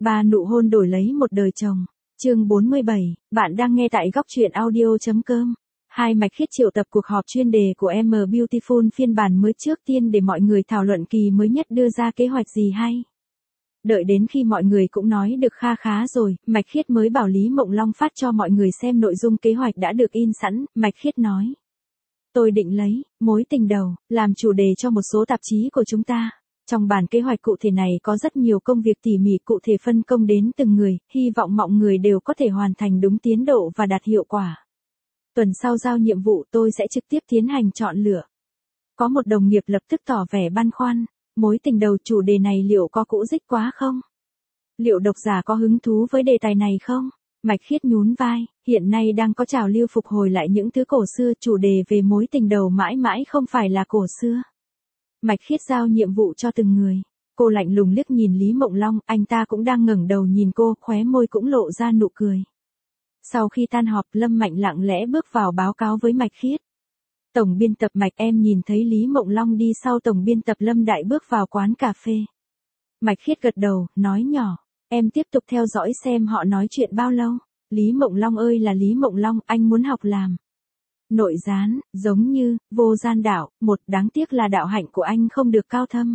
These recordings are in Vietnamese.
Ba nụ hôn đổi lấy một đời chồng. Chương 47, bạn đang nghe tại góc truyện audio.com. Hai Mạch Khiết triệu tập cuộc họp chuyên đề của M Beautiful phiên bản mới trước tiên để mọi người thảo luận kỳ mới nhất đưa ra kế hoạch gì hay. Đợi đến khi mọi người cũng nói được kha khá rồi, Mạch Khiết mới bảo Lý Mộng Long phát cho mọi người xem nội dung kế hoạch đã được in sẵn. Mạch Khiết nói: Tôi định lấy mối tình đầu làm chủ đề cho một số tạp chí của chúng ta. Trong bản kế hoạch cụ thể này có rất nhiều công việc tỉ mỉ cụ thể phân công đến từng người, hy vọng mọi người đều có thể hoàn thành đúng tiến độ và đạt hiệu quả. Tuần sau giao nhiệm vụ tôi sẽ trực tiếp tiến hành chọn lựa. Có một đồng nghiệp lập tức tỏ vẻ băn khoăn, mối tình đầu chủ đề này liệu có cũ rích quá không? Liệu độc giả có hứng thú với đề tài này không? Mạch Khiết nhún vai, hiện nay đang có trào lưu phục hồi lại những thứ cổ xưa, chủ đề về mối tình đầu mãi mãi không phải là cổ xưa. Mạch Khiết giao nhiệm vụ cho từng người. Cô lạnh lùng liếc nhìn Lý Mộng Long, anh ta cũng đang ngẩng đầu nhìn cô, khóe môi cũng lộ ra nụ cười. Sau khi tan họp, Lâm Mạnh lặng lẽ bước vào báo cáo với Mạch Khiết. Tổng biên tập Mạch, em nhìn thấy Lý Mộng Long đi sau tổng biên tập Lâm Đại bước vào quán cà phê. Mạch Khiết gật đầu, nói nhỏ, em tiếp tục theo dõi xem họ nói chuyện bao lâu. Lý Mộng Long ơi là Lý Mộng Long, anh muốn học làm nội gián, giống như Vô Gian Đạo, đáng tiếc là đạo hạnh của anh không được cao thâm.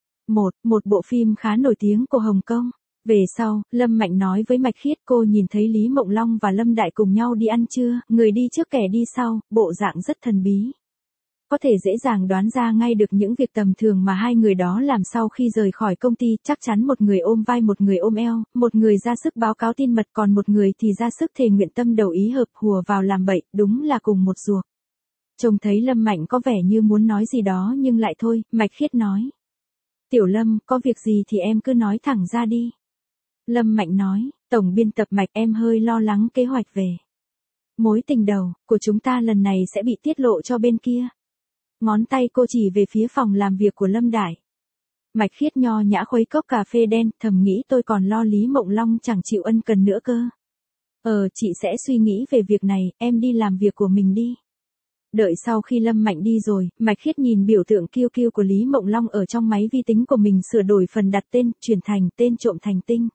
Một bộ phim khá nổi tiếng của Hồng Kông. Về sau, Lâm Mạnh nói với Mạch Khiết, cô nhìn thấy Lý Mộng Long và Lâm Đại cùng nhau đi ăn trưa, người đi trước kẻ đi sau, bộ dạng rất thần bí. Có thể dễ dàng đoán ra ngay được những việc tầm thường mà hai người đó làm sau khi rời khỏi công ty, chắc chắn một người ôm vai một người ôm eo, một người ra sức báo cáo tin mật còn một người thì ra sức thề nguyện tâm đầu ý hợp hùa vào làm bậy, đúng là cùng một ruột. Trông thấy Lâm Mạnh có vẻ như muốn nói gì đó nhưng lại thôi, Mạch Khiết nói. Tiểu Lâm, có việc gì thì em cứ nói thẳng ra đi. Lâm Mạnh nói, tổng biên tập Mạch, em hơi lo lắng kế hoạch về mối tình đầu của chúng ta lần này sẽ bị tiết lộ cho bên kia. Ngón tay cô chỉ về phía phòng làm việc của Lâm Đại. Mạch Khiết nho nhã khuấy cốc cà phê đen, thầm nghĩ tôi còn lo Lý Mộng Long chẳng chịu ân cần nữa cơ. Chị sẽ suy nghĩ về việc này, em đi làm việc của mình đi. Đợi sau khi Lâm Mạnh đi rồi, Mạch Khiết nhìn biểu tượng kiêu kiêu của Lý Mộng Long ở trong máy vi tính của mình sửa đổi phần đặt tên, chuyển thành tên trộm thành tinh.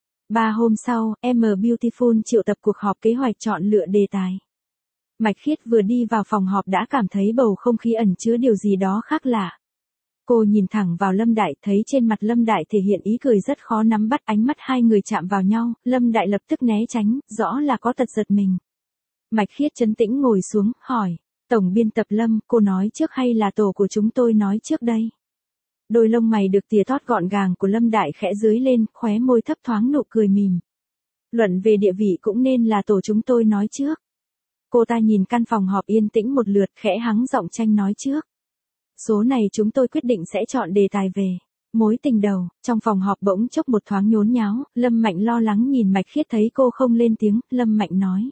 3 hôm sau, M Beautiful triệu tập cuộc họp kế hoạch chọn lựa đề tài. Mạch Khiết vừa đi vào phòng họp đã cảm thấy bầu không khí ẩn chứa điều gì đó khác lạ. Cô nhìn thẳng vào Lâm Đại, thấy trên mặt Lâm Đại thể hiện ý cười rất khó nắm bắt, ánh mắt hai người chạm vào nhau, Lâm Đại lập tức né tránh, rõ là có tật giật mình. Mạch Khiết trấn tĩnh ngồi xuống, hỏi, tổng biên tập Lâm, cô nói trước hay là tổ của chúng tôi nói trước đây? Đôi lông mày được tỉa tót gọn gàng của Lâm Đại khẽ dưới lên, khóe môi thấp thoáng nụ cười mỉm. Luận về địa vị cũng nên là tổ chúng tôi nói trước. Cô ta nhìn căn phòng họp yên tĩnh một lượt, khẽ hắng giọng tranh nói trước. Số này chúng tôi quyết định sẽ chọn đề tài về mối tình đầu. Trong phòng họp bỗng chốc một thoáng nhốn nháo, Lâm Mạnh lo lắng nhìn Mạch Khiết, thấy cô không lên tiếng, Lâm Mạnh nói.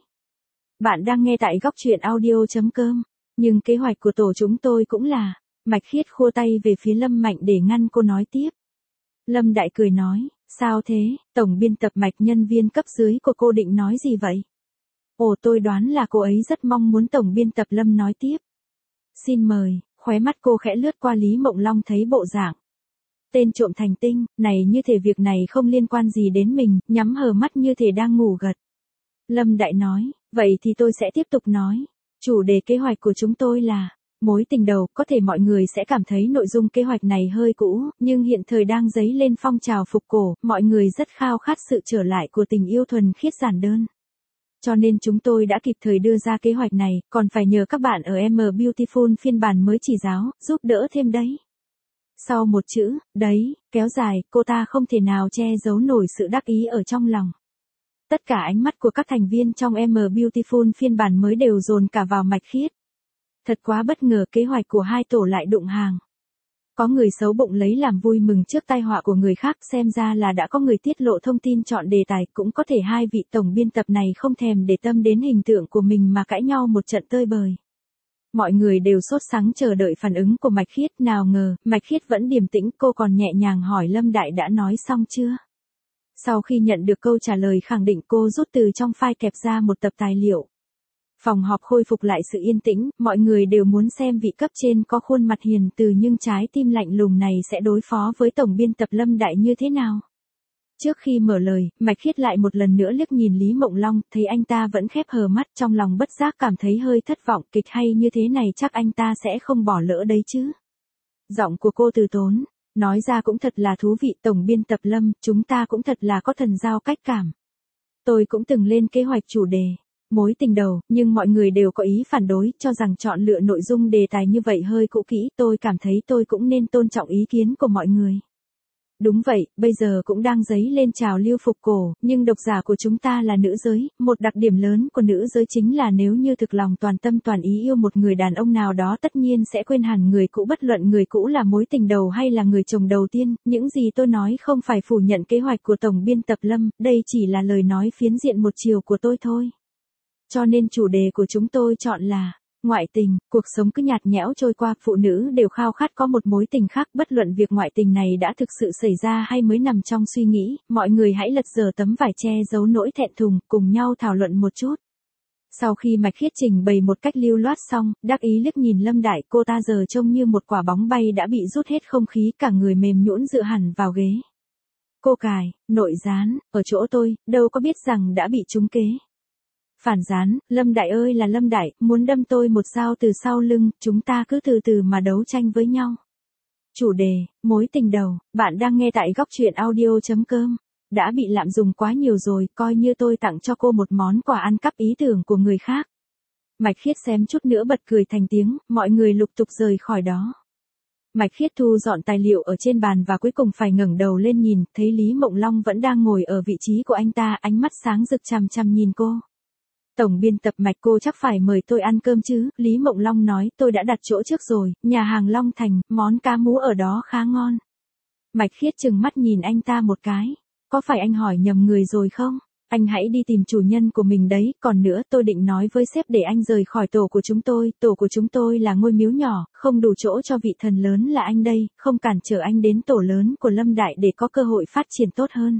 Bạn đang nghe tại góc truyện audio.com, nhưng kế hoạch của tổ chúng tôi cũng là. Mạch Khiết khua tay về phía Lâm Mạnh để ngăn cô nói tiếp. Lâm Đại cười nói, sao thế, tổng biên tập Mạch, nhân viên cấp dưới của cô định nói gì vậy? Tôi đoán là cô ấy rất mong muốn tổng biên tập Lâm nói tiếp. Xin mời, khóe mắt cô khẽ lướt qua Lý Mộng Long, thấy bộ dạng tên trộm thành tinh, này như thể việc này không liên quan gì đến mình, nhắm hờ mắt như thể đang ngủ gật. Lâm Đại nói, vậy thì tôi sẽ tiếp tục nói. Chủ đề kế hoạch của chúng tôi là mối tình đầu, có thể mọi người sẽ cảm thấy nội dung kế hoạch này hơi cũ, nhưng hiện thời đang dấy lên phong trào phục cổ, mọi người rất khao khát sự trở lại của tình yêu thuần khiết giản đơn. Cho nên chúng tôi đã kịp thời đưa ra kế hoạch này, còn phải nhờ các bạn ở M Beautiful phiên bản mới chỉ giáo, giúp đỡ thêm đấy. Sau một chữ, đấy, kéo dài, cô ta không thể nào che giấu nổi sự đắc ý ở trong lòng. Tất cả ánh mắt của các thành viên trong M Beautiful phiên bản mới đều dồn cả vào Mạch Khiết. Thật quá bất ngờ, kế hoạch của hai tổ lại đụng hàng. Có người xấu bụng lấy làm vui mừng trước tai họa của người khác, xem ra là đã có người tiết lộ thông tin chọn đề tài, cũng có thể hai vị tổng biên tập này không thèm để tâm đến hình tượng của mình mà cãi nhau một trận tơi bời. Mọi người đều sốt sắng chờ đợi phản ứng của Mạch Khiết, nào ngờ, Mạch Khiết vẫn điềm tĩnh, cô còn nhẹ nhàng hỏi Lâm Đại đã nói xong chưa? Sau khi nhận được câu trả lời khẳng định, cô rút từ trong file kẹp ra một tập tài liệu. Phòng họp khôi phục lại sự yên tĩnh, mọi người đều muốn xem vị cấp trên có khuôn mặt hiền từ nhưng trái tim lạnh lùng này sẽ đối phó với tổng biên tập Lâm Đại như thế nào. Trước khi mở lời, Mạch Khiết lại một lần nữa liếc nhìn Lý Mộng Long, thấy anh ta vẫn khép hờ mắt, trong lòng bất giác cảm thấy hơi thất vọng, kịch hay như thế này chắc anh ta sẽ không bỏ lỡ đấy chứ. Giọng của cô từ tốn, nói ra cũng thật là thú vị, tổng biên tập Lâm, chúng ta cũng thật là có thần giao cách cảm. Tôi cũng từng lên kế hoạch chủ đề, mối tình đầu, nhưng mọi người đều có ý phản đối, cho rằng chọn lựa nội dung đề tài như vậy hơi cũ kỹ, tôi cảm thấy tôi cũng nên tôn trọng ý kiến của mọi người. Đúng vậy, bây giờ cũng đang dấy lên trào lưu phục cổ, nhưng độc giả của chúng ta là nữ giới, một đặc điểm lớn của nữ giới chính là nếu như thực lòng toàn tâm toàn ý yêu một người đàn ông nào đó tất nhiên sẽ quên hẳn người cũ, bất luận người cũ là mối tình đầu hay là người chồng đầu tiên, những gì tôi nói không phải phủ nhận kế hoạch của tổng biên tập Lâm, đây chỉ là lời nói phiến diện một chiều của tôi thôi. Cho nên chủ đề của chúng tôi chọn là ngoại tình. Cuộc sống cứ nhạt nhẽo trôi qua, phụ nữ đều khao khát có một mối tình khác, bất luận việc ngoại tình này đã thực sự xảy ra hay mới nằm trong suy nghĩ, mọi người hãy lật dở tấm vải che giấu nỗi thẹn thùng, cùng nhau thảo luận một chút. Sau khi Mạch Khiết trình bày một cách lưu loát xong, đắc ý liếc nhìn Lâm Đại, cô ta giờ trông như một quả bóng bay đã bị rút hết không khí, cả người mềm nhũn dựa hẳn vào ghế. Cô cài, nội gián, ở chỗ tôi, đâu có biết rằng đã bị trúng kế. Phản gián, Lâm Đại ơi là Lâm Đại, muốn đâm tôi một dao từ sau lưng, chúng ta cứ từ từ mà đấu tranh với nhau. Chủ đề, mối tình đầu, bạn đang nghe tại góc truyện audio.com. Đã bị lạm dụng quá nhiều rồi, coi như tôi tặng cho cô một món quà ăn cắp ý tưởng của người khác. Mạch Khiết xém chút nữa bật cười thành tiếng, mọi người lục tục rời khỏi đó. Mạch Khiết thu dọn tài liệu ở trên bàn và cuối cùng phải ngẩng đầu lên nhìn, thấy Lý Mộng Long vẫn đang ngồi ở vị trí của anh ta, ánh mắt sáng rực chằm chằm nhìn cô. Tổng biên tập Mạch, cô chắc phải mời tôi ăn cơm chứ, Lý Mộng Long nói, tôi đã đặt chỗ trước rồi, nhà hàng Long Thành, món cá mú ở đó khá ngon. Mạch Khiết trừng mắt nhìn anh ta một cái, có phải anh hỏi nhầm người rồi không? Anh hãy đi tìm chủ nhân của mình đấy, còn nữa tôi định nói với sếp để anh rời khỏi tổ của chúng tôi là ngôi miếu nhỏ, không đủ chỗ cho vị thần lớn là anh đây, không cản trở anh đến tổ lớn của Lâm Đại để có cơ hội phát triển tốt hơn.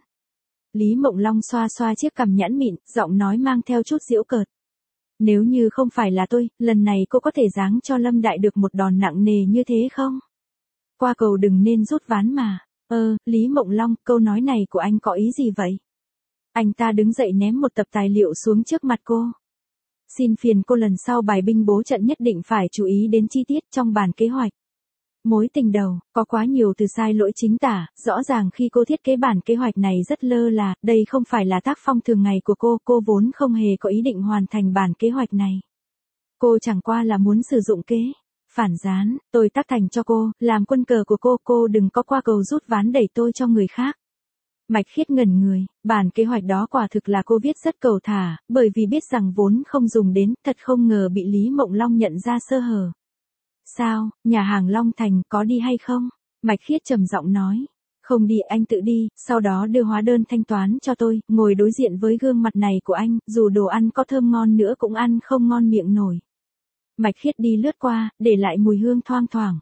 Lý Mộng Long xoa xoa chiếc cằm nhẵn mịn, giọng nói mang theo chút giễu cợt. Nếu như không phải là tôi, lần này cô có thể giáng cho Lâm Đại được một đòn nặng nề như thế không? Qua cầu đừng nên rút ván mà. Lý Mộng Long, câu nói này của anh có ý gì vậy? Anh ta đứng dậy ném một tập tài liệu xuống trước mặt cô. Xin phiền cô lần sau bài binh bố trận nhất định phải chú ý đến chi tiết trong bản kế hoạch. Mối tình đầu, có quá nhiều từ sai lỗi chính tả, rõ ràng khi cô thiết kế bản kế hoạch này rất lơ là, đây không phải là tác phong thường ngày của cô vốn không hề có ý định hoàn thành bản kế hoạch này. Cô chẳng qua là muốn sử dụng kế phản gián, tôi tác thành cho cô, làm quân cờ của cô đừng có qua cầu rút ván đẩy tôi cho người khác. Mạch Khiết ngẩn người, bản kế hoạch đó quả thực là cô viết rất cầu thả, bởi vì biết rằng vốn không dùng đến, thật không ngờ bị Lý Mộng Long nhận ra sơ hở. Sao, nhà hàng Long Thành có đi hay không? Mạch Khiết trầm giọng nói. Không đi, anh tự đi, sau đó đưa hóa đơn thanh toán cho tôi, ngồi đối diện với gương mặt này của anh, dù đồ ăn có thơm ngon nữa cũng ăn không ngon miệng nổi. Mạch Khiết đi lướt qua, để lại mùi hương thoang thoảng.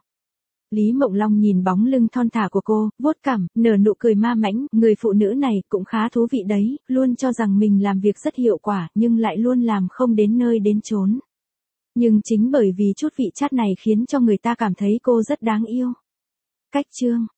Lý Mộng Long nhìn bóng lưng thon thả của cô, vuốt cằm, nở nụ cười ma mãnh, người phụ nữ này cũng khá thú vị đấy, luôn cho rằng mình làm việc rất hiệu quả, nhưng lại luôn làm không đến nơi đến chốn. Nhưng chính bởi vì chút vị chát này khiến cho người ta cảm thấy cô rất đáng yêu. Cách chương